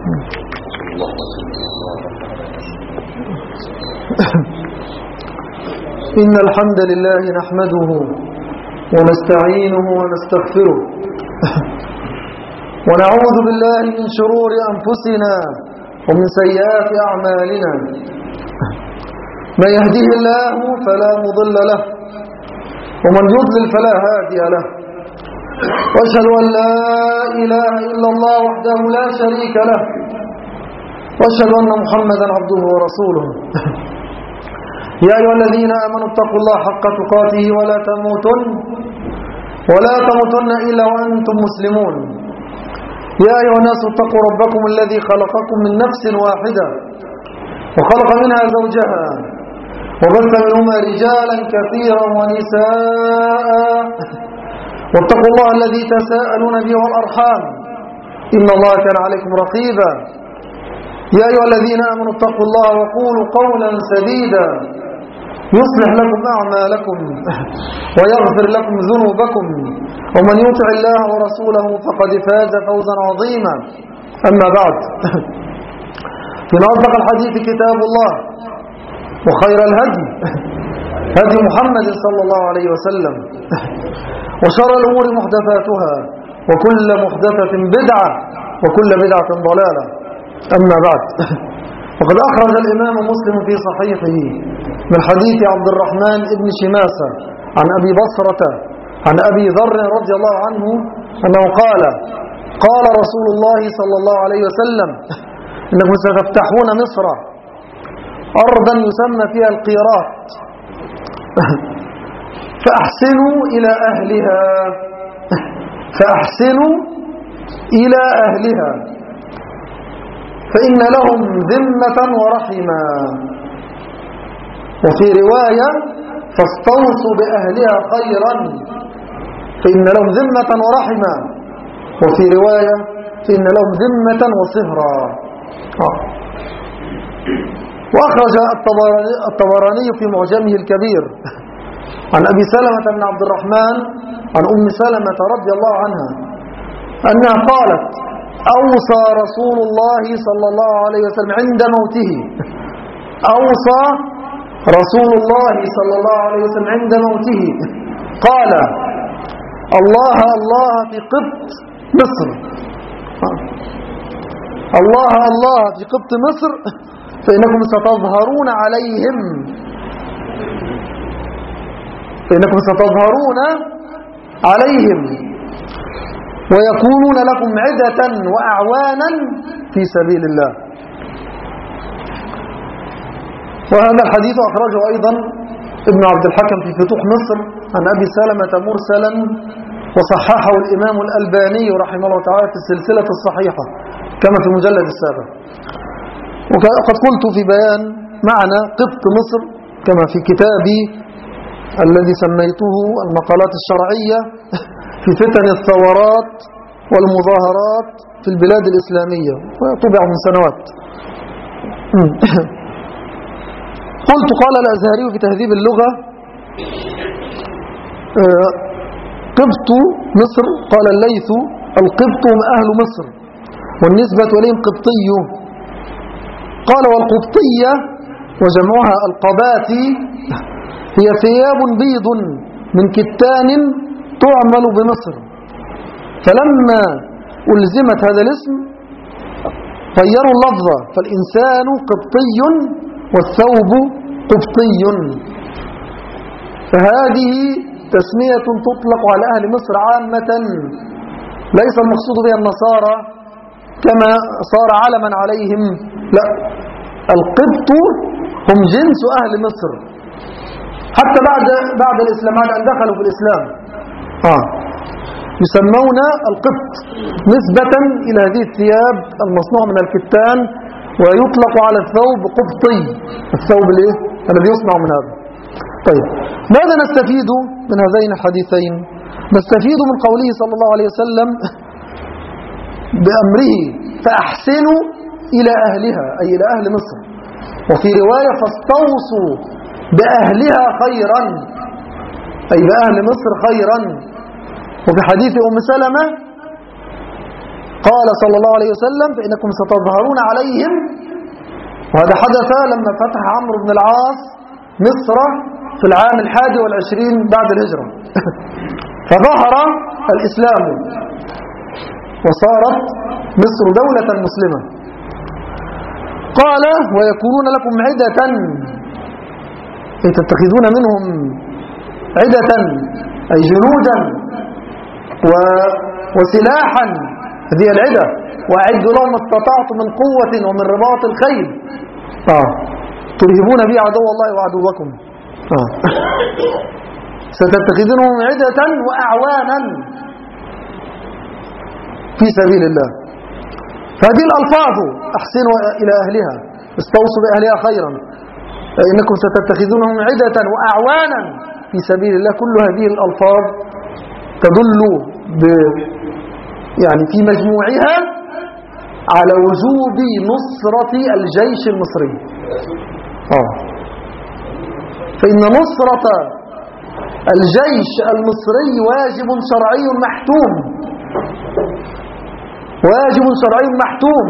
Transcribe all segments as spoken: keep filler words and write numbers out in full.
إن الحمد لله نحمده ونستعينه ونستغفره ونعوذ بالله من شرور أنفسنا ومن سيئات أعمالنا. من يهديه الله فلا مضل له ومن يضلل فلا هادي له. وأشهد أن لا إله إلا الله وحده لا شريك له وأشهد أن محمدا عبده ورسوله. يا أيها الذين آمنوا اتقوا الله حق تقاته ولا تموتن ولا تموتن إلا وأنتم مسلمون. يا أيها الناس اتقوا ربكم الذي خلقكم من نفس واحدة وخلق منها زوجها وبث منهما رجالا كثيرا ونساء واتقوا الله الذي تساءلون به والأرحام إن الله كان عليكم رقيبا. يا أيها الذين آمنوا اتقوا الله وقولوا قولا سديدا يصلح لكم أعمالكم ويغفر لكم ذنوبكم ومن يطع الله ورسوله فقد فاز فوزا عظيما. أما بعد، فإن أصدق الحديث كتاب الله وخير الهدي هدي محمد صلى الله عليه وسلم وشر الأمور محدثاتها وكل محدثة بدعة وكل بدعة ضلالة. أما بعد، وقد أخرج الإمام مسلم في صحيحه من حديث عبد الرحمن بن شماسة عن أبي بصرة عن أبي ذر رضي الله عنه أنه قال قال رسول الله صلى الله عليه وسلم إنكم ستفتحون مصر أرضا يسمى فيها القيراط فأحسنوا إلى أهلها فأحسنوا إلى أهلها فإن لهم ذمة ورحما. وفي رواية فاستوصوا بأهلها خيرا فإن لهم ذمة ورحما. وفي رواية فإن لهم ذمة وصهرا. وأخرج الطبراني في معجمه الكبير عن أبي سلمة بن عبد الرحمن عن أم سلمة رضي الله عنها أنها قالت أوصى رسول الله صلى الله عليه وسلم عند موته أوصى رسول الله صلى الله عليه وسلم عند موته قال الله الله في قبط مصر الله الله في قبط مصر فإنكم ستظهرون عليهم فإنكم ستظهرون عليهم ويكونون لكم عدة وأعوانا في سبيل الله. وهذا الحديث أخرجه أيضا ابن عبد الحكم في فتوح مصر عن أبي سلمة مرسلا وصححه الإمام الألباني رحمه الله تعالى في السلسلة الصحيحة كما في المجلد السابع. وقد قلت في بيان معنى قبط مصر كما في كتابي الذي سميته المقالات الشرعية في فتن الثورات والمظاهرات في البلاد الإسلامية وطبع من سنوات. قلت قال الأزهري في تهذيب اللغة قبط مصر قال الليث القبط هم أهل مصر والنسبة إليهم قبطي. قال والقبطية وجمعها القباثي هي ثياب بيض من كتان تعمل بمصر. فلما ألزمت هذا الاسم غيروا اللفظ فالإنسان قبطي والثوب قبطي. فهذه تسمية تطلق على أهل مصر عامة ليس المقصود بها النصارى كما صار علما عليهم، لا، القبط هم جنس أهل مصر حتى بعد بعد الإسلام بعد أن دخلوا في الإسلام آه. يسمون القبط نسبة إلى هذه الثياب المصنوعة من الكتان ويطلق على الثوب قبطي الثوب الايه الذي يصنع من هذا. طيب، ماذا نستفيد من هذين الحديثين؟ نستفيد من قوله صلى الله عليه وسلم بأمره فأحسنوا إلى أهلها أي إلى أهل مصر. وفي رواية فاستوصوا بأهلها خيرا أي بأهل مصر خيرا. وفي حديث أم سلمة قال صلى الله عليه وسلم فإنكم ستظهرون عليهم، وهذا حدث لما فتح عمرو بن العاص مصر في العام الحادي والعشرين بعد الهجرة فظهر الإسلام وصارت مصر دولة مسلمة. قال ويكونون لكم عدة، تتخذون منهم عدة أي جنودا وسلاحا، هذه العدة، وأعدوا لهم ما استطعتم من قوة ومن رباط الخيل آه. ترهبون به عدو الله وعدوكم آه. ستتخذونهم عدة وأعوانا في سبيل الله. فهذه الألفاظ أحسنوا إلى أهلها، استوصوا بأهلها خيرا، إنكم ستتخذونهم عدة وأعوانا في سبيل الله. كل هذه الألفاظ تدل ب يعني في مجموعها على وجوب نصرة الجيش المصري آه. فإن نصرة الجيش المصري واجب شرعي محتوم، واجب شرعي محتوم.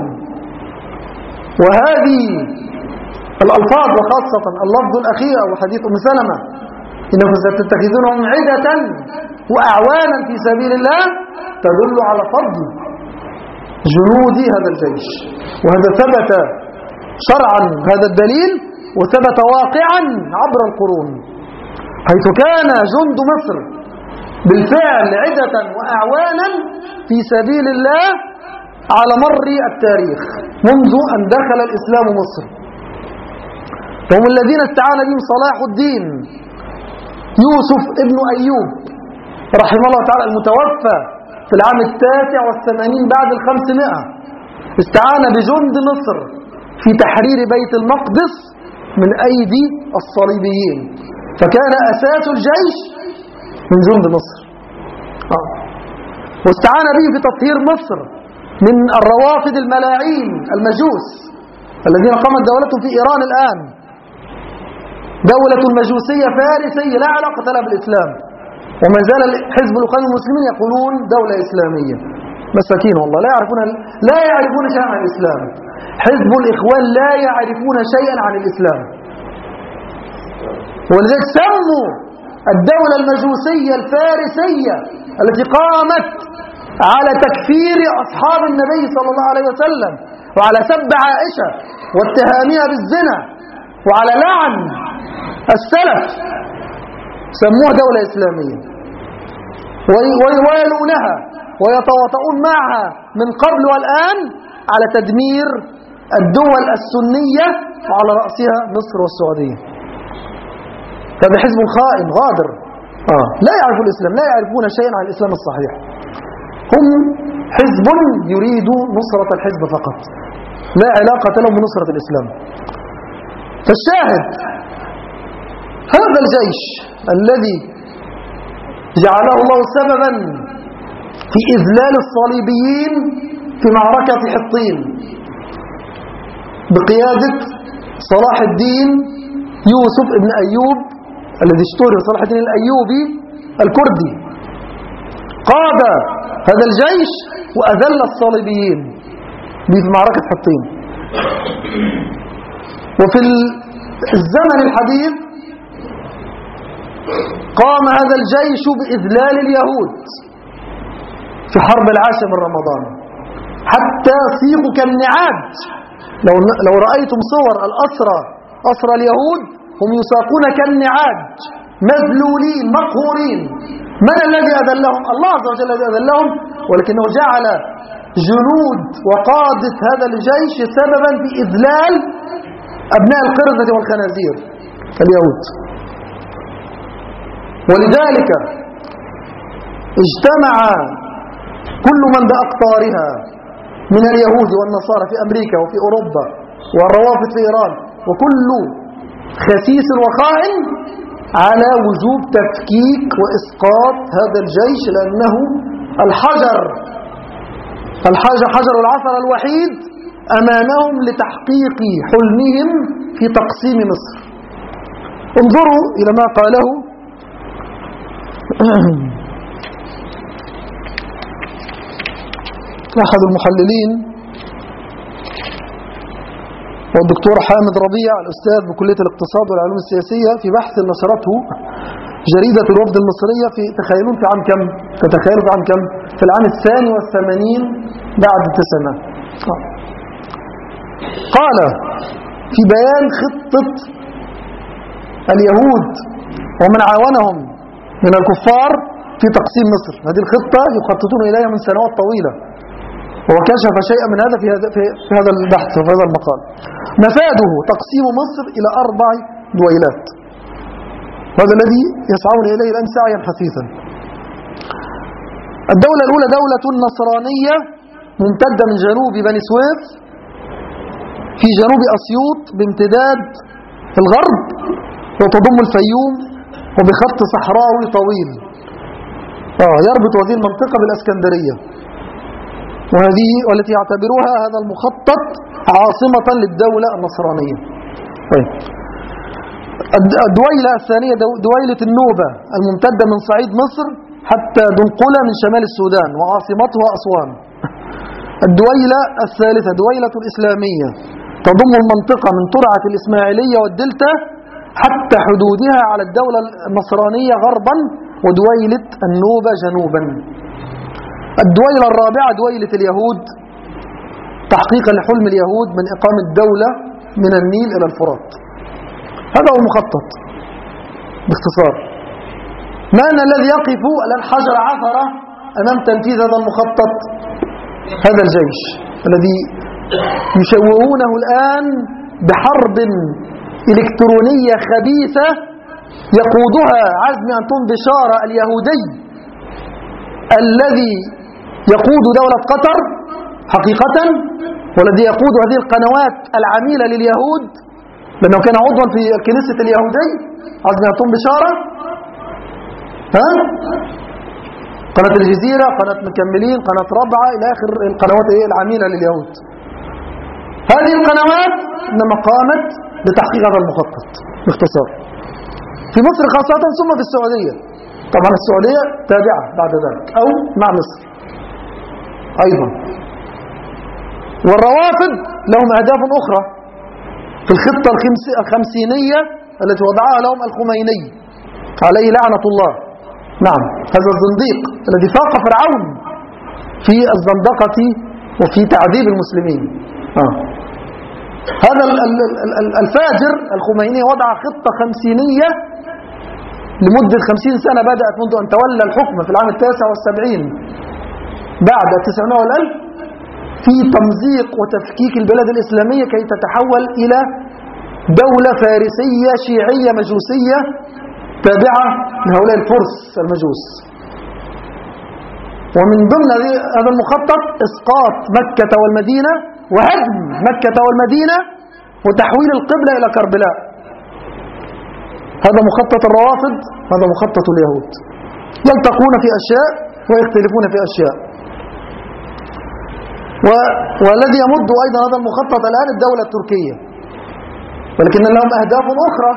وهذه الألفاظ وخاصة اللفظ الأخير وحديث أم سلمة إنكم ستتخذونهم عدة وأعوانا في سبيل الله تدل على فضل جنود هذا الجيش، وهذا ثبت شرعا هذا الدليل، وثبت واقعا عبر القرون، حيث كان جند مصر بالفعل عدة وأعوانا في سبيل الله على مر التاريخ منذ أن دخل الإسلام مصر. هم الذين استعان بهم صلاح الدين يوسف ابن أيوب رحمه الله تعالى المتوفى في العام التاسع والثمانين بعد الخمسمائة، استعان بجند مصر في تحرير بيت المقدس من أيدي الصليبيين، فكان أساس الجيش من جند مصر آه. واستعان به في تطهير مصر من الروافد الملاعين المجوس الذين قامت دولتهم في إيران الآن، دولة مجوسية فارسية لا علاقة لها بالإسلام، وما زال حزب الإخوان المسلمين يقولون دولة إسلامية. مساكين والله لا يعرفون لا يعرفون شيئا عن الإسلام. حزب الإخوان لا يعرفون شيئا عن الإسلام، ولذلك سموا الدولة المجوسية الفارسية التي قامت على تكفير أصحاب النبي صلى الله عليه وسلم وعلى سب عائشة واتهامها بالزنا وعلى لعن السلف، سموها دولة إسلامية ويوالونها ويتواطؤون معها من قبل والآن على تدمير الدول السنية وعلى رأسها مصر والسعودية. هذا حزب خائن غادر آه. لا يعرفون الإسلام، لا يعرفون شيئا عن الإسلام الصحيح. هم حزب يريد نصرة الحزب فقط، لا علاقة لهم بنصرة الإسلام. فالشاهد هذا الجيش الذي جعله الله سببا في إذلال الصليبيين في معركة حطين بقيادة صلاح الدين يوسف ابن أيوب الذي اشتهر بصلاح الدين الأيوبي الكردي، قاد هذا الجيش وأذل الصليبيين في معركة حطين. وفي الزمن الحديث قام هذا الجيش بإذلال اليهود في حرب العاشر من رمضان حتى صيغوا كالنعاج. لو لو رأيتم صور الأسرى أسرى اليهود هم يساقون كالنعاج مذلولين مقهورين. من الذي أذلهم؟ الله عز وجل الذي أذلهم، ولكنه جعل جنود وقادة هذا الجيش سببا في إذلال أبناء القردة والخنازير اليهود. ولذلك اجتمع كل من بأقطارها من اليهود والنصارى في أمريكا وفي أوروبا والروافد في إيران وكل خسيس وخائن على وجوب تفكيك وإسقاط هذا الجيش، لأنه الحجر الحجر حجر العثر الوحيد أمامهم لتحقيق حلمهم في تقسيم مصر. انظروا إلى ما قاله أحد المحللين والدكتور حامد ربيع الأستاذ بكلية الاقتصاد والعلوم السياسية في بحث نشرته جريدة الوفد المصرية في تخيلون في عام كم؟ تتخيلوا في عام كم؟ في العام الثاني والثمانين بعد التسعمائة. قال في بيان خطة اليهود ومن عاونهم من الكفار في تقسيم مصر. هذه الخطة يخططون إليها من سنوات طويلة، وكشف شيئا من هذا في هذا في هذا البحث وفي هذا المقال. مفاده تقسيم مصر إلى أربع دويلات، وهذا الذي يسعون إليه الآن سعيا حثيثا. الدولة الأولى دولة نصرانية ممتدة من جنوب بني سويف في جنوب أسيوط بامتداد الغرب، وتضم الفيوم وبخط صحراوي طويل آه يربط هذه المنطقة بالأسكندرية، وهذه والتي يعتبرها هذا المخطط عاصمة للدولة النصرانية. طيب. الدويلة الثانية دويلة النوبة الممتدة من صعيد مصر حتى دنقلة من شمال السودان وعاصمتها أسوان. الدويلة الثالثة دويلة الإسلامية تضم المنطقة من ترعة الإسماعيلية والدلتا حتى حدودها على الدولة النصرانية غربا، ودويلة النوبة جنوبا. الدويلة الرابعة دويلة اليهود تحقيقا لحلم اليهود من إقامة دولة من النيل إلى الفرات. هذا هو المخطط باختصار. من الذي يقف الآن حجر عثرة أمام تنفيذ هذا المخطط؟ هذا الجيش الذي يشوهونه الآن بحرب إلكترونية خبيثة يقودها عزمي أنطون بشارة اليهودي الذي يقود دولة قطر حقيقة، والذي يقود هذه القنوات العميلة لليهود لأنه كان عضوا في الكنيسة اليهودي عزمي أنطون بشارة. ها؟ قناة الجزيرة، قناة مكملين، قناة رابعة إلى آخر القنوات العميلة لليهود. هذه القنوات إنما قامت لتحقيق هذا المخطط باختصار في مصر خاصة، ثم في السعودية. طبعا السعودية تابعة بعد ذلك أو مع مصر أيضا. والروافد لهم أهداف أخرى في الخطة الخمسينية التي وضعها لهم الخميني عليه لعنة الله. نعم، هذا الزنديق الذي فاق فرعون في الزندقة وفي تعذيب المسلمين. آه. هذا الفاجر الخميني وضع خطة خمسينية لمدة خمسين سنة، بدأت منذ أن تولى الحكم في العام التاسع والسبعين بعد التسعمائة والألف، في تمزيق وتفكيك البلاد الإسلامية كي تتحول إلى دولة فارسية شيعية مجوسية تابعة لهؤلاء الفرس المجوس. ومن ضمن هذا المخطط إسقاط مكة والمدينة وهدم مكة والمدينة وتحويل القبلة إلى كربلاء. هذا مخطط الروافض، هذا مخطط اليهود. يلتقون في أشياء ويختلفون في أشياء. و... والذي يمد أيضا هذا المخطط الآن الدولة التركية، ولكن لهم أهداف أخرى.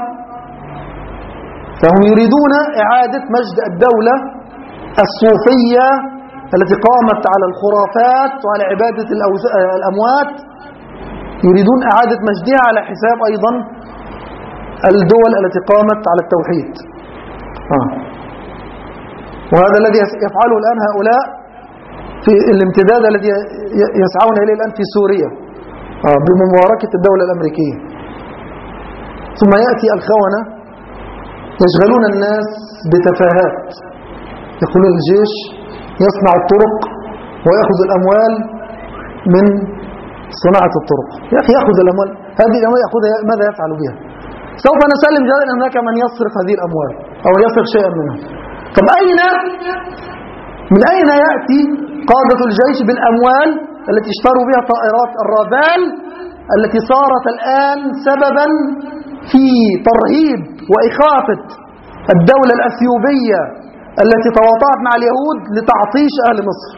فهم يريدون إعادة مجد الدولة الصوفية التي قامت على الخرافات وعلى عبادة الأموات، يريدون إعادة مجدها على حساب أيضا الدول التي قامت على التوحيد. آه. وهذا الذي يفعله الآن هؤلاء في الامتداد الذي يسعون إليه الآن في سوريا آه بمباركة الدولة الأمريكية. ثم يأتي الخونة يشغلون الناس بتفاهات، يقولون الجيش يصنع الطرق ويأخذ الأموال من صناعة الطرق. يا أخي يأخذ الأموال، هذه الأموال يأخذها ماذا يفعل بها؟ سوف نسلم جدلا أن هناك من يصرف هذه الأموال أو يصرف شيئا منها. طب أين من أين يأتي قادة الجيش بالأموال التي اشتروا بها طائرات الرافال التي صارت الآن سببا في ترهيب وإخافة الدولة الأثيوبية التي تواطأت مع اليهود لتعطيش أهل مصر؟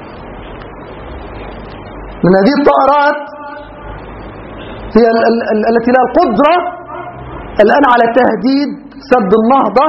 من هذه الطائرات هي التي لها القدرة الآن على تهديد سد النهضة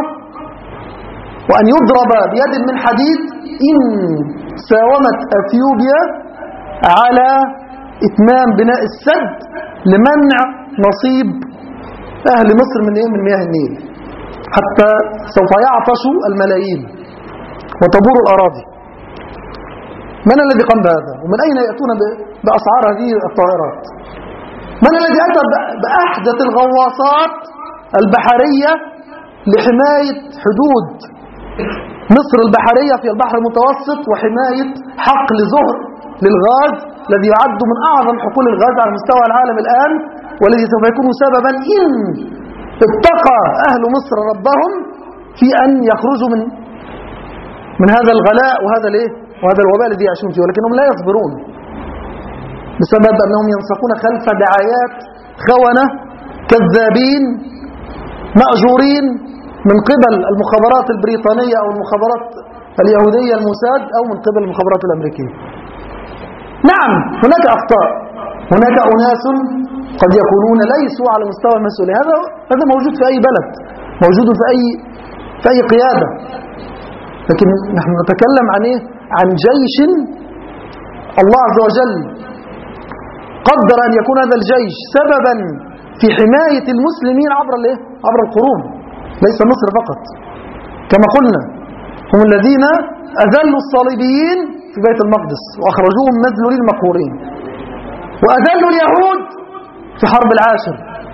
وأن يضرب بيد من حديد إن ساومت أثيوبيا على إتمام بناء السد لمنع نصيب أهل مصر من إيه؟ من مياه النيل، حتى سوف يعطش الملايين وتبور الأراضي. من الذي قام بهذا؟ ومن أين يأتون بأسعار هذه الطائرات؟ من الذي أتى بأحدث الغواصات البحرية لحماية حدود مصر البحرية في البحر المتوسط وحماية حقل زهر للغاز الذي يعد من أعظم حقول الغاز على مستوى العالم الآن، والذي سوف يكون سببا إن اتقى أهل مصر ربهم في أن يخرجوا من من هذا الغلاء وهذا الايه وهذا الوباء الذي يعيشون فيه، ولكنهم لا يصبرون بسبب أنهم ينسقون خلف دعايات خونة كذابين مأجورين من قبل المخابرات البريطانية أو المخابرات اليهودية الموساد أو من قبل المخابرات الأمريكية. نعم هناك أخطاء، هناك أناس قد يكونون ليسوا على مستوى المسؤولية، هذا هذا موجود في أي بلد، موجود في أي في أي قيادة، لكن نحن نتكلم عن إيه؟ عن جيش الله عز وجل قدر أن يكون هذا الجيش سببا في حماية المسلمين عبر الايه؟ عبر القرون، ليس مصر فقط. كما قلنا هم الذين أذلوا الصليبيين في بيت المقدس وأخرجوهم مذلولين مقهورين، وأذلوا اليهود في حرب العاشر،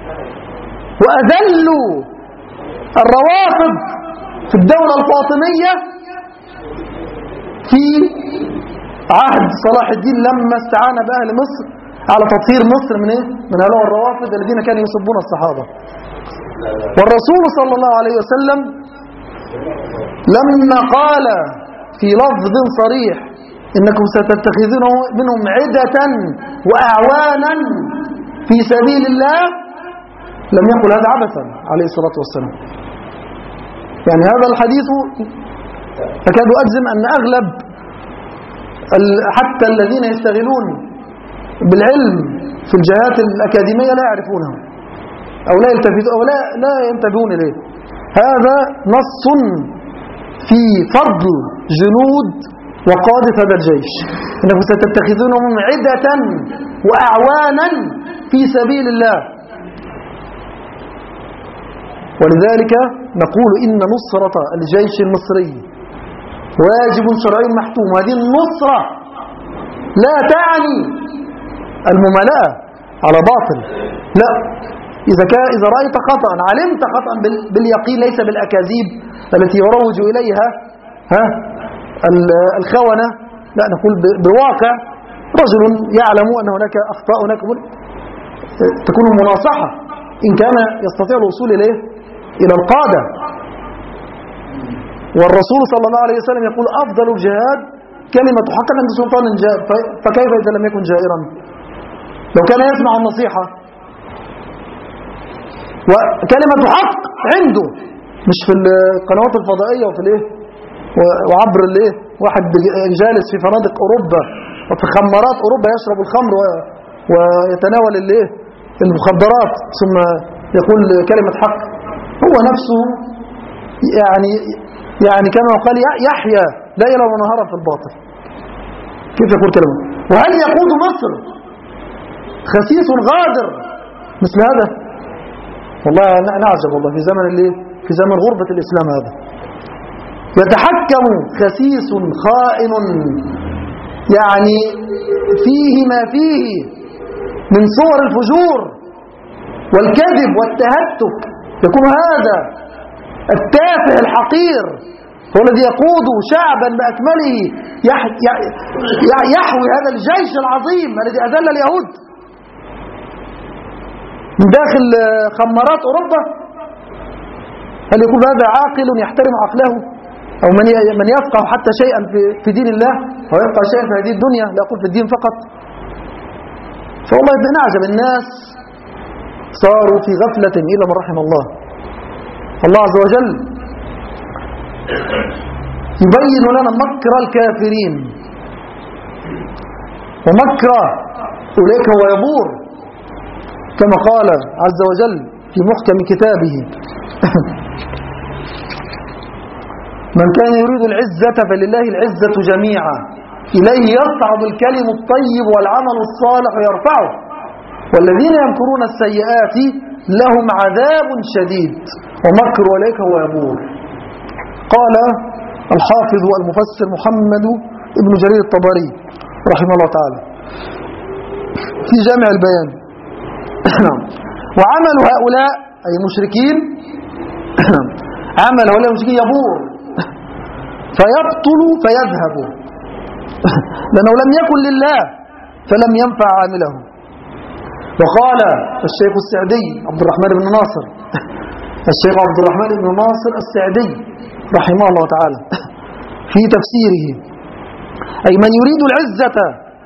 وأذلوا الروافض في الدولة الفاطمية في عهد صلاح الدين لما استعان بأهل مصر على تطهير مصر من ايه؟ من هؤلاء الروافض الذين كانوا يسبون الصحابة. والرسول صلى الله عليه وسلم لما قال في لفظ صريح إنكم ستتخذون منهم عدة وأعوانا في سبيل الله، لم يقل هذا عبثا عليه الصلاة والسلام. يعني هذا الحديث أكاد أجزم أن أغلب حتى الذين يشتغلون بالعلم في الجهات الأكاديمية لا يعرفونه أو لا يلتفتون أو لا, لا ينتبهون إليه. هذا نص في فضل جنود وقادة هذا الجيش، إنكم ستتخذونهم عدة وأعوانا في سبيل الله. ولذلك نقول إن نصرة الجيش المصري واجب شرعي محتوم. هذه النصرة لا تعني الممالاة على باطل، لا. إذا كان إذا رأيت خطأ علمت خطأ باليقين ليس بالأكاذيب التي يروج إليها ها الخونة، لا، نقول بواقع رجل يعلم أن هناك أخطاء، هناك تكون مناصحة إن كان يستطيع الوصول إليه إلى القادة. والرسول صلى الله عليه وسلم يقول أفضل الجهاد كلمة حق عند سلطان جائر، فكيف إذا لم يكن جائرا؟ لو كان يسمع النصيحة وكلمة حق عنده، مش في القنوات الفضائية وفي الايه وعبر الايه واحد جالس في فنادق أوروبا وفي خمارات أوروبا يشرب الخمر ويتناول الايه المخدرات ثم يقول كلمة حق. هو نفسه يعني يعني كما قال يحيى ليلا ونهارا في الباطل. كيف يقول كلمة؟ وهل يقود مصر خسيس غادر مثل هذا؟ والله نعجب والله في زمن اللي في زمن غربة الإسلام هذا يتحكم خسيس خائن يعني فيه ما فيه من صور الفجور والكذب والتهتك. يكون هذا التافه الحقير هو الذي يقود شعبا بأكمله يحوي هذا الجيش العظيم الذي أذل اليهود من داخل خمارات أوروبا. هل يكون هذا عاقل يحترم عقله أو من من يفقه حتى شيئا في في دين الله أو يفقه شيئا في هذه الدنيا، لا أقول في الدين فقط؟ فوالله نعجب الناس صاروا في غفلة إلا من رحم الله. الله عز وجل يبين لنا مكر الكافرين ومكر أولئك هو يبور، كما قال عز وجل في محكم كتابه من كان يريد العزة فلله العزة جميعا إليه يصعد الكلم الطيب والعمل الصالح يرفعه والذين يمكرون السيئات لهم عذاب شديد ومكر أولئك هو يبور. قال الحافظ المفسر محمد ابن جرير الطبري رحمه الله تعالى في جامع البيان وعمل هؤلاء أي مشركين عمل هؤلاء المشركين يبور فيبطل فيذهب لأنه لم يكن لله فلم ينفع عامله. وقال الشيخ السعدي عبد الرحمن بن ناصر الشيخ عبد الرحمن بن ناصر السعدي رحمه الله تعالى في تفسيره أي من يريد العزة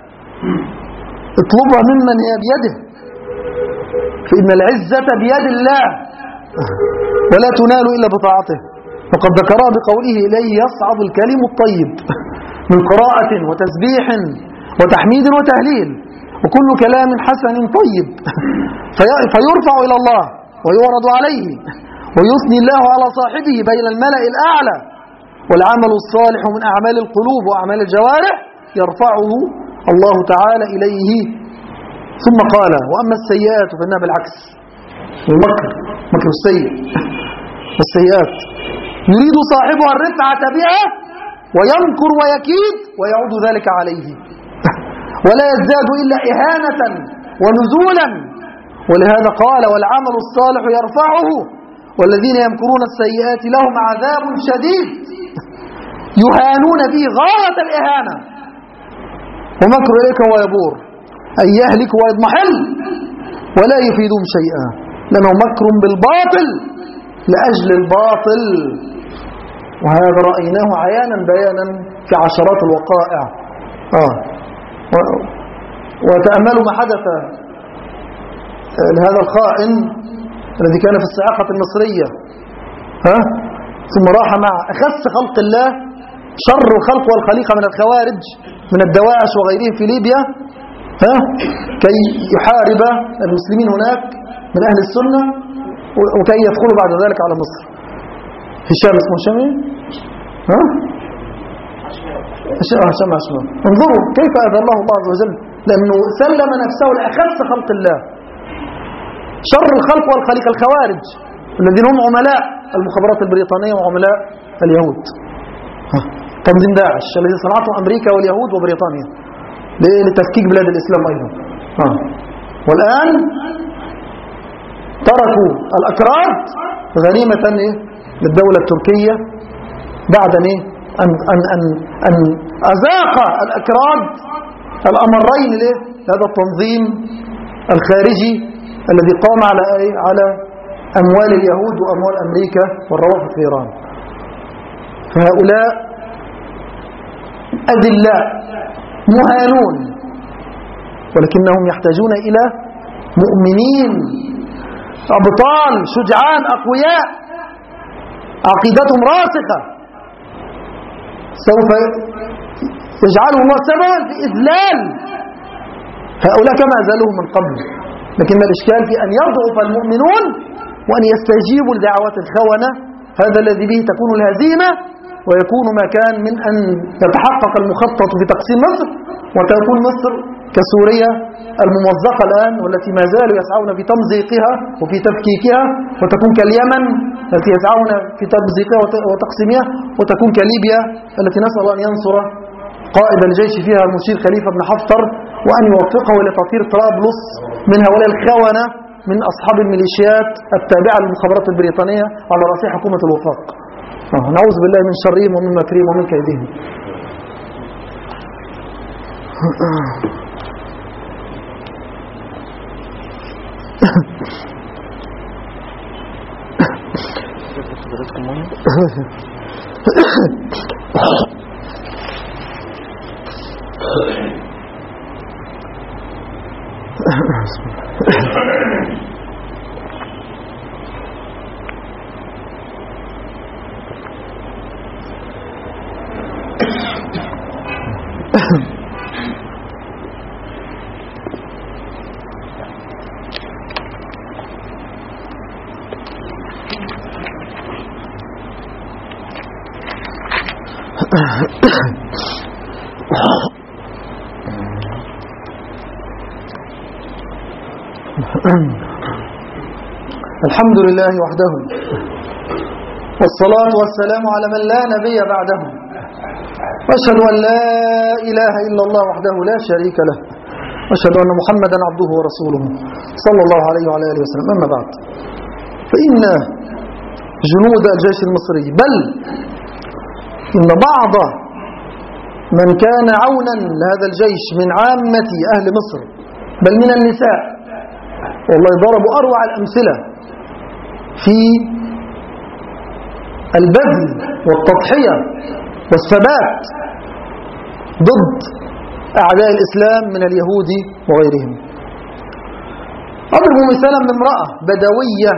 اطلبها ممن هي بيده فإن العزة بيد الله ولا تنال إلا بطاعته. وقد ذكرها بقوله إليه يصعد الكلم الطيب من قراءة وتسبيح وتحميد وتهليل وكل كلام حسن طيب فيرفع إلى الله ويعرض عليه ويثني الله على صاحبه بين الملأ الأعلى. والعمل الصالح من أعمال القلوب وأعمال الجوارح يرفعه الله تعالى إليه. ثم قال وأما السيئات فإنها بالعكس المكر مكر السيء والسيئات يريد صاحبها الرفعة بها ويمكر ويكيد ويعود ذلك عليه ولا يزداد إلا إهانة ونزولا. ولهذا قال والعمل الصالح يرفعه والذين يمكرون السيئات لهم عذاب شديد يهانون به غاية الإهانة. ومكر إليك ويبور أن يهلك ويضمحل ولا يفيدهم شيئا لأنه مكر بالباطل لأجل الباطل. وهذا رأيناه عيانا بيانا في عشرات الوقائع. آه. وتأملوا ما حدث لهذا الخائن الذي كان في الصعاقة المصرية ها؟ ثم راح مع أخس خلق الله شر الخلق والخليقة من الخوارج من الدواعش وغيرهم في ليبيا ها؟ كي يحارب المسلمين هناك من أهل السنة وكي يدخلوا بعد ذلك على مصر. هشام اسمه هشام ايه؟ ها؟ هشام هشام هشام انظروا كيف أذى الله الله عز وجل لأنه سلم نفسه لأخس خلق الله شر الخلق والخليقة الخوارج الذين هم عملاء المخابرات البريطانية وعملاء اليهود تنظيم داعش الذي صنعته أمريكا واليهود وبريطانيا لتفكيك بلاد الإسلام أيضا. والآن تركوا الأكراد غنيمة للدولة التركية بعد أن أن أن أن أذاق الأكراد الأمرين لهذا التنظيم الخارجي الذي قام على على أموال اليهود وأموال أمريكا والروافض في إيران. فهؤلاء أذلاء مهانون ولكنهم يحتاجون إلى مؤمنين أبطال شجعان أقوياء عقيدتهم راسخة سوف يجعلهم الله سببا في إذلال هؤلاء كما أزالوهم من قبل. لكن الإشكال في أن يضعف المؤمنون وأن يستجيبوا لدعوات الخونة. هذا الذي به تكون الهزيمة ويكون ما كان من أن يتحقق المخطط في تقسيم مصر وتكون مصر كسوريا الممزقة الآن والتي ما زالوا يسعون في تمزيقها وفي تفكيكها وتكون كاليمن التي يسعون في تمزيقها وتقسيمها وتكون كليبيا التي نسأل الله أن ينصر قائد الجيش فيها المشير خليفة بن حفتر وأن يوفقه لتطهير طرابلس من هؤلاء الخونة من أصحاب الميليشيات التابعة للمخابرات البريطانية على رأس حكومة الوفاق. نعوذ بالله من شرهم ومن مكرهم ومن كيدهم. الحمد لله وحده، والصلاة والسلام على من لا نبي بعده، وأشهد أن لا إله إلا الله وحده لا شريك له، وأشهد أن محمدا عبده ورسوله صلى الله عليه وعلى آله وسلم. أما بعد، فإن جنود الجيش المصري، بل إن بعض من كان عونا لهذا الجيش من عامة أهل مصر، بل من النساء، والله ضربوا أروع الأمثلة في البذل والتضحية والثبات ضد أعداء الإسلام من اليهود وغيرهم. أضرب مثالا من امرأة بدوية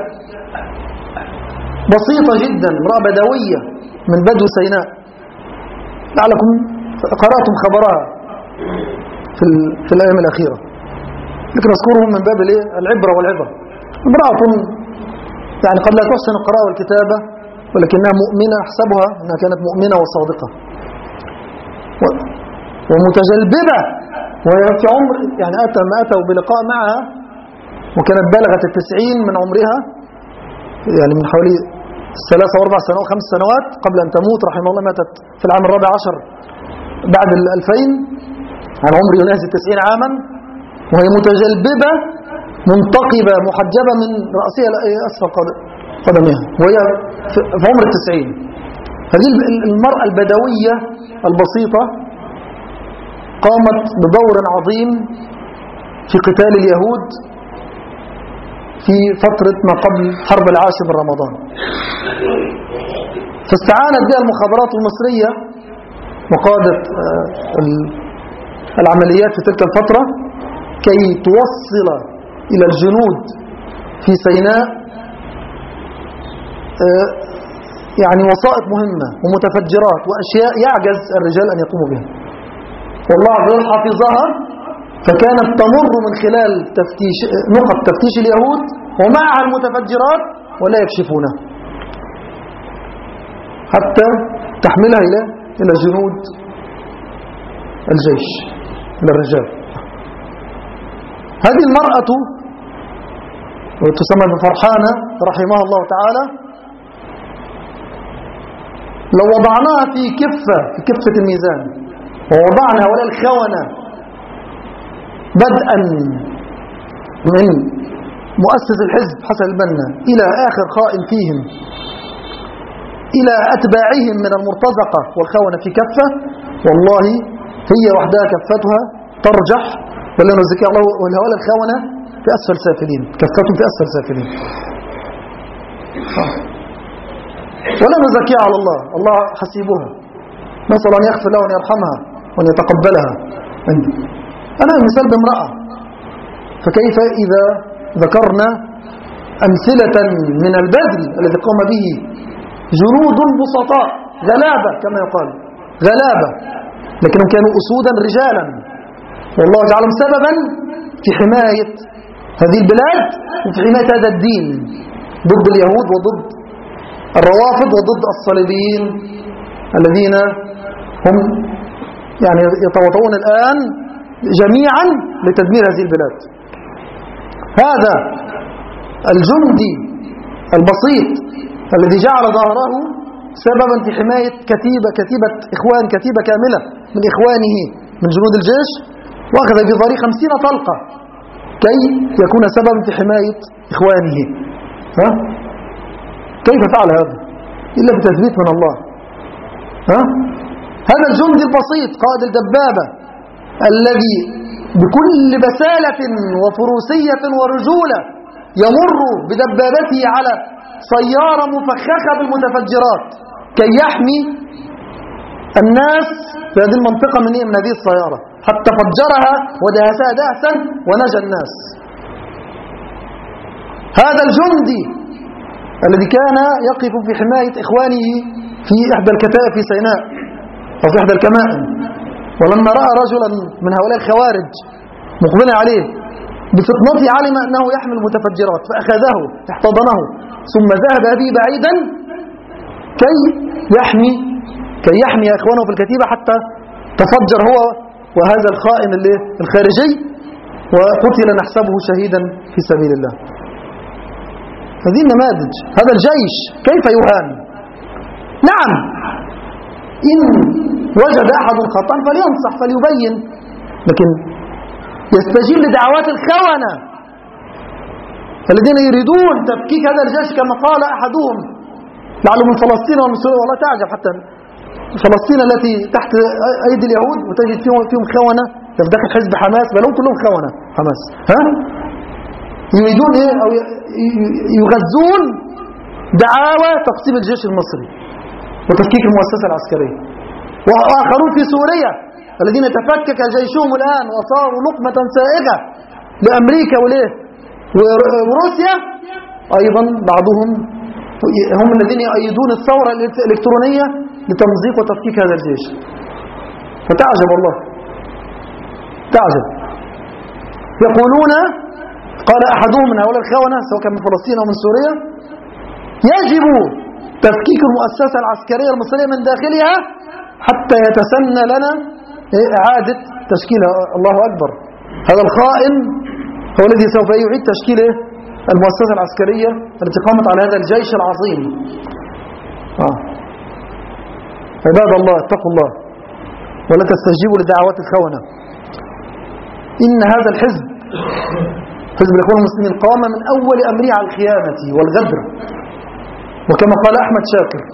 بسيطة جدا، امرأة بدوية من بدو سيناء، لعلكم قرأتم خبرها في, في الأيام الأخيرة، لكن أذكرهم من باب العبرة والعظة. امرأة يعني قد لا تحسن القراءة والكتابة، ولكنها مؤمنة، أحسبها أنها كانت مؤمنة وصادقة ومتجلببة، وهي في عمر يعني أتى ما أتوا بلقاء معها وكانت بلغت التسعين من عمرها، يعني من حوالي ثلاثة وأربع سنوات خمس سنوات قبل أن تموت رحمه الله. ماتت في العام الرابع عشر بعد الألفين عن عمر يناهز التسعين عاما، وهي متجلببة منتقبة محجبة من رأسها أسفل قدمها، وهي في عمر التسعين. هذه المرأة البدوية البسيطة قامت بدور عظيم في قتال اليهود في فترة ما قبل حرب العاشر من رمضان، فاستعانت بها المخابرات المصرية وقادة العمليات في تلك الفترة كي توصل إلى الجنود في سيناء يعني وسائط مهمة ومتفجرات وأشياء يعجز الرجال أن يقوموا بها، والله عز وجل حفظها، فكانت تمر من خلال تفتيش نقط تفتيش اليهود ومعها المتفجرات ولا يكشفونها حتى تحملها إلى إلى جنود الجيش، إلى الرجال. هذه المرأة وتسمى بفرحانة رحمها الله تعالى، لو وضعناها في كفة في كفة الميزان ووضعنا هؤلاء الخونة بدءا من مؤسس الحزب حسن البنا إلى آخر خائن فيهم إلى أتباعهم من المرتزقة والخونة في كفة، والله هي وحدها كفتها ترجح، ولا نزكي الله وهؤلاء الخونة في أسفل سافلين، كفتهم في أسفل سافلين، ولا نزكي على الله، الله حسيبها، نسأل أن يغفر لها وأن يرحمها وأن يتقبلها عندي. أنا مثال بامرأة، فكيف إذا ذكرنا أمثلة من البذل الذي قام به جنود بسطاء غلابة كما يقال، غلابة، لكنهم كانوا أسودا رجالا، والله جعلهم سببا في حماية هذه البلاد وفي حماية هذا الدين ضد اليهود وضد الروافض وضد الصليبيين الذين هم يعني يتواطؤون الآن جميعا لتدمير هذه البلاد. هذا الجندي البسيط الذي جعل ظهره سببا في حماية كتيبة كتيبة إخوان كتيبة كاملة من إخوانه من جنود الجيش، وأخذ بضري خمسين طلقة كي يكون سببا في حماية إخوانه. ها؟ كيف فعل هذا إلا بتثبيت من الله؟ ها؟ هذا الجندي البسيط قائد الدبابة الذي بكل بسالة وفروسية ورجولة يمر بدبابته على سيارة مفخخة بالمتفجرات كي يحمي الناس في هذه المنطقة من من هذه السيارة، حتى فجرها ودهسها دهسا ونجى الناس. هذا الجندي الذي كان يقف في حماية إخوانه في إحدى الكتائب في سيناء أو في إحدى الكمائن، ولما رأى رجلا من هؤلاء الخوارج مقبلا عليه بفطنته علم أنه يحمل متفجرات فأخذه احتضنه ثم ذهب به بعيدا كي يحمي كي يحمي إخوانه في الكتيبة، حتى تفجر هو وهذا الخائن الخارجي وقتل نحسبه شهيدا في سبيل الله. هذه النماذج. هذا الجيش كيف يهان؟ نعم، إن وجد أحد خطأ فلينصح فليبين، لكن يستجيب لدعوات الخونة الذين يريدون تفكيك هذا الجيش كما قال أحدهم لعله من فلسطين ومن سوريا. والله تعجب، حتى فلسطين التي تحت أيدي اليهود وتجد فيهم فيهم خونة في داخل حزب حماس، بل هم كلهم خونة حماس. ها يريدون إيه؟ أو يغذون دعاوى تقسيم الجيش المصري وتفكيك المؤسسة العسكرية. وآخرون في سوريا الذين تفكك جيشهم الآن وصاروا لقمة سائغة لأمريكا وليه وروسيا أيضا، بعضهم هم الذين يؤيدون الثورة الإلكترونية لتمزيق وتفكيك هذا الجيش. فتعجب والله، تعجب. يقولون، قال أحدهم من هؤلاء الخونة سواء كان من فلسطين أو من سوريا: يجب تفكيك المؤسسة العسكرية المصرية من داخلها حتى يتسنى لنا إعادة تشكيلها. الله أكبر، هذا الخائن هو الذي سوف يعيد تشكيل المؤسسة العسكرية التي قامت على هذا الجيش العظيم. آه. عباد الله اتقوا الله ولا تستجيبوا لدعوات الخونة. إن هذا الحزب، حزب الإخوان المسلمين، قام من أول أمره على الخيانة والغدر، وكما قال أحمد شاكر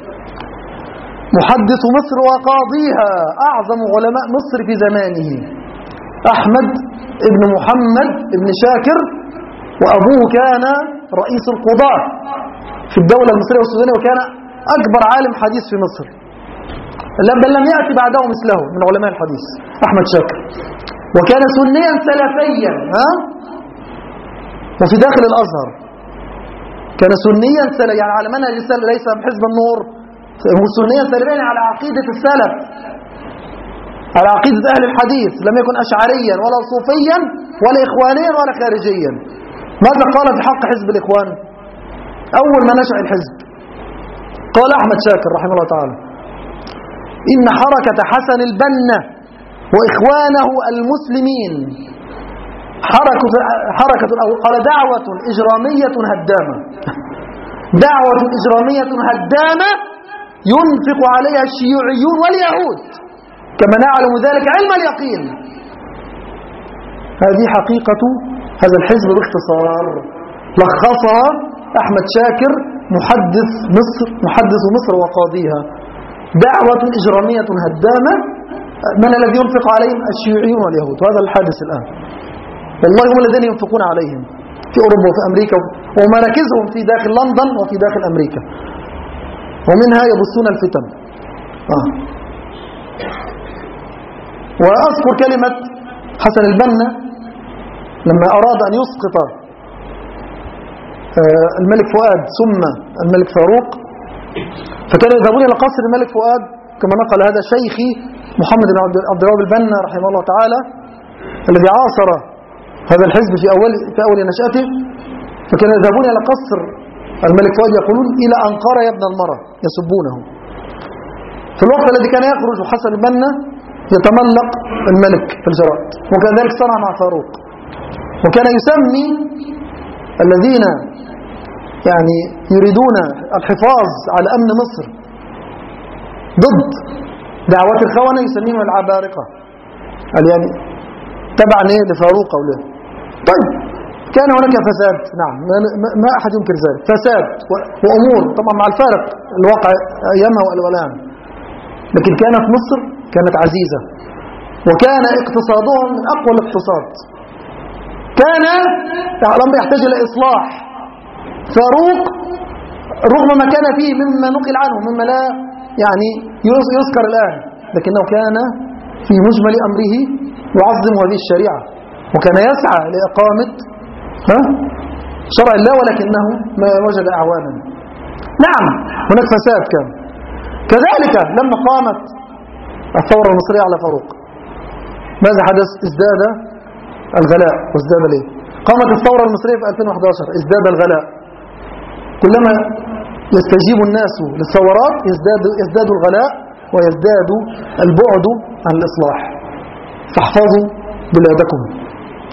محدث مصر وقاضيها أعظم علماء مصر في زمانه، أحمد ابن محمد ابن شاكر، وأبوه كان رئيس القضاة في الدولة المصرية والسودانية، وكان أكبر عالم حديث في مصر، بل لم يأتي بعده مثله من علماء الحديث أحمد شاكر. وكان سنيا سلفيا، ها؟ وفي داخل الأزهر كان سنيا سلفيا، يعني على منهج السلف، ليس حزب النور، هو سنيا سلفيا على عقيدة السلف، على عقيدة أهل الحديث، لم يكن أشعريا ولا صوفيا ولا إخوانيا ولا خارجيا. ماذا قال في حق حزب الإخوان أول ما نشأ الحزب؟ قال أحمد شاكر رحمه الله تعالى: إن حركة حسن البنا وإخوانه المسلمين حركة, حركة أو قال دعوة إجرامية هدامة، دعوة إجرامية هدامة ينفق عليها الشيوعيون واليهود كما نعلم ذلك علم اليقين. هذه حقيقة هذا الحزب باختصار، لخصها أحمد شاكر محدث مصر محدث مصر وقاضيها: دعوة إجرامية هدامة من الذي ينفق عليهم؟ الشيوعيون واليهود. وهذا الحادث الآن، والله هم الذين ينفقون عليهم في أوروبا وفي أمريكا، ومراكزهم في داخل لندن وفي داخل أمريكا، ومنها يبثون الفتن. آه. وأذكر كلمة حسن البنا لما أراد أن يسقط الملك فؤاد ثم الملك فاروق، فكانوا يذهبون إلى قصر الملك فؤاد كما نقل هذا شيخي محمد بن عبد الوهاب البنا رحمه الله تعالى الذي عاصر هذا الحزب في أول في أول نشأته. فكانوا يذهبون إلى قصر الملك فؤاد يقولون: إلى أنقرة يا ابن المرأة، يسبونه. في الوقت الذي كان يخرج حسن البنا يتملق الملك في الجرائد، وكذلك صنع مع فاروق. وكان يسمي الذين يعني يريدون الحفاظ على أمن مصر ضد دعوات الخونة يسميهم العبارقة، يعني تبعا ايه لفاروق او له. طيب كان هناك فساد، نعم، ما أحد ينكر ذلك، فساد وأمور طبعا مع الفارق الواقع أيامها والآن، لكن كانت مصر كانت عزيزة، وكان اقتصادهم من أقوى الاقتصاد، كان الأمر يحتاج إلى إصلاح. فاروق رغم ما كان فيه مما نقل عنه مما لا يعني يذكر الآن، لكنه كان في مجمل أمره يعظم هذه الشريعة، وكان يسعى لإقامة شرع الله، ولكنه ما وجد أعوانا. نعم هناك فساد كان. كذلك لما قامت الثورة المصرية على فاروق ماذا حدث؟ ازداد الغلاء. وازداد ليه؟ قامت الثورة المصرية في ألفين وأحد عشر، ازداد الغلاء. كلما يستجيب الناس للثورات يزداد, يزداد الغلاء ويزداد البعد عن الإصلاح. فاحفظوا بلادكم،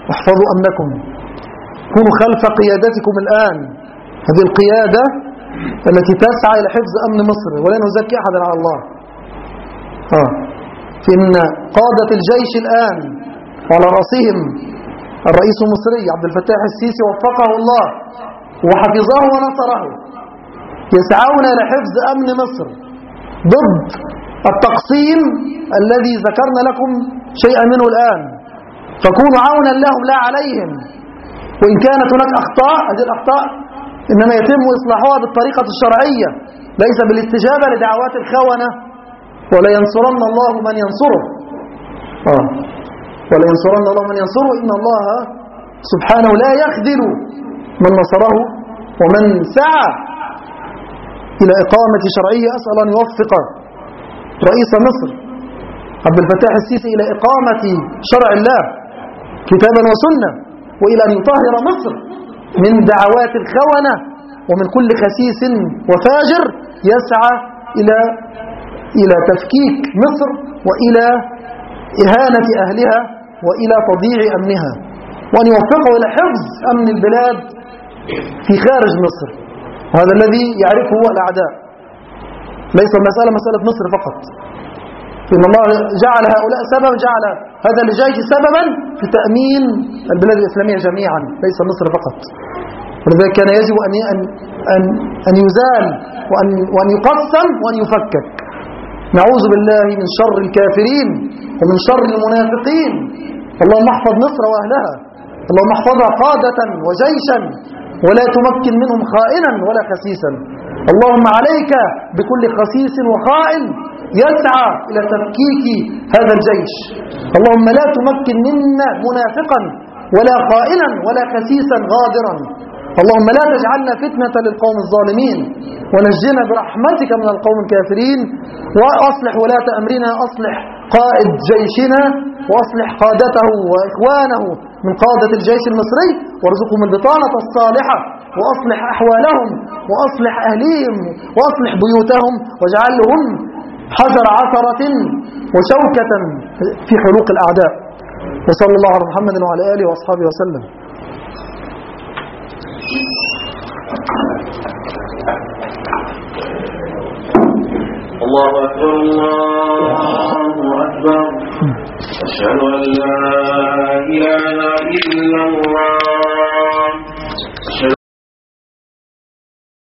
واحفظوا أمنكم، كونوا خلف قيادتكم الآن، هذه القيادة التي تسعى إلى حفظ أمن مصر، ولا نزكي أحدا على الله. آه. إن قادة الجيش الآن وعلى رأسهم الرئيس المصري عبد الفتاح السيسي وفقه الله وحفظه ونصره، يسعون إلى حفظ أمن مصر ضد التقسيم الذي ذكرنا لكم شيئا منه الآن، فكونوا عونا لهم لا عليهم. وإن كانت هناك أخطاء، هذه الأخطاء إنما يتم إصلاحها بالطريقة الشرعية، ليس بالاستجابة لدعوات الخونة. ولا ينصرن الله من ينصره، آه. ولا ينصرن الله من ينصره، إن الله سبحانه لا يخذل من نصره ومن سعى إلى إقامة شرعية. أسأل أن يوفق رئيس مصر عبد الفتاح السيسي إلى إقامة شرع الله كتابا وسنة، وإلى أن يطهر مصر من دعوات الخونة ومن كل خسيس وفاجر يسعى إلى إلى تفكيك مصر وإلى إهانة أهلها وإلى تضييع أمنها، وأن يوفقه إلى حفظ أمن البلاد في خارج مصر، وهذا الذي يعرفه الأعداء. ليس المسألة مسألة مصر فقط، إن الله جعل هؤلاء سببا، جعل هذا الجيش سببا في تأمين البلاد الإسلامية جميعا، ليس مصر فقط. ولذلك كان يجب أن أن أن يزال وأن وأن يقسم وأن يفكك. نعوذ بالله من شر الكافرين ومن شر المنافقين. اللهم احفظ مصر وأهلها، اللهم احفظها قادة وجيشا، ولا تمكن منهم خائنا ولا خسيسا. اللهم عليك بكل خسيس وخائن يسعى إلى تفكيك هذا الجيش. اللهم لا تمكن منا منافقا ولا خائنا ولا خسيسا غادرا. اللهم لا تجعلنا فتنة للقوم الظالمين، ونجنا برحمتك من القوم الكافرين. وأصلح ولاة أمرنا، أصلح قائد جيشنا، وأصلح قادته وإخوانه من قادة الجيش المصري، وارزقهم البطانة الصالحة، وأصلح أحوالهم، وأصلح أهليهم، وأصلح بيوتهم، واجعلهم حجر عثرة وشوكة في حلوق الأعداء. وصلى الله على محمد وعلى آله وأصحابه وسلم. الله أكبر، الله أكبر، أشهد أن لا إله إلا الله.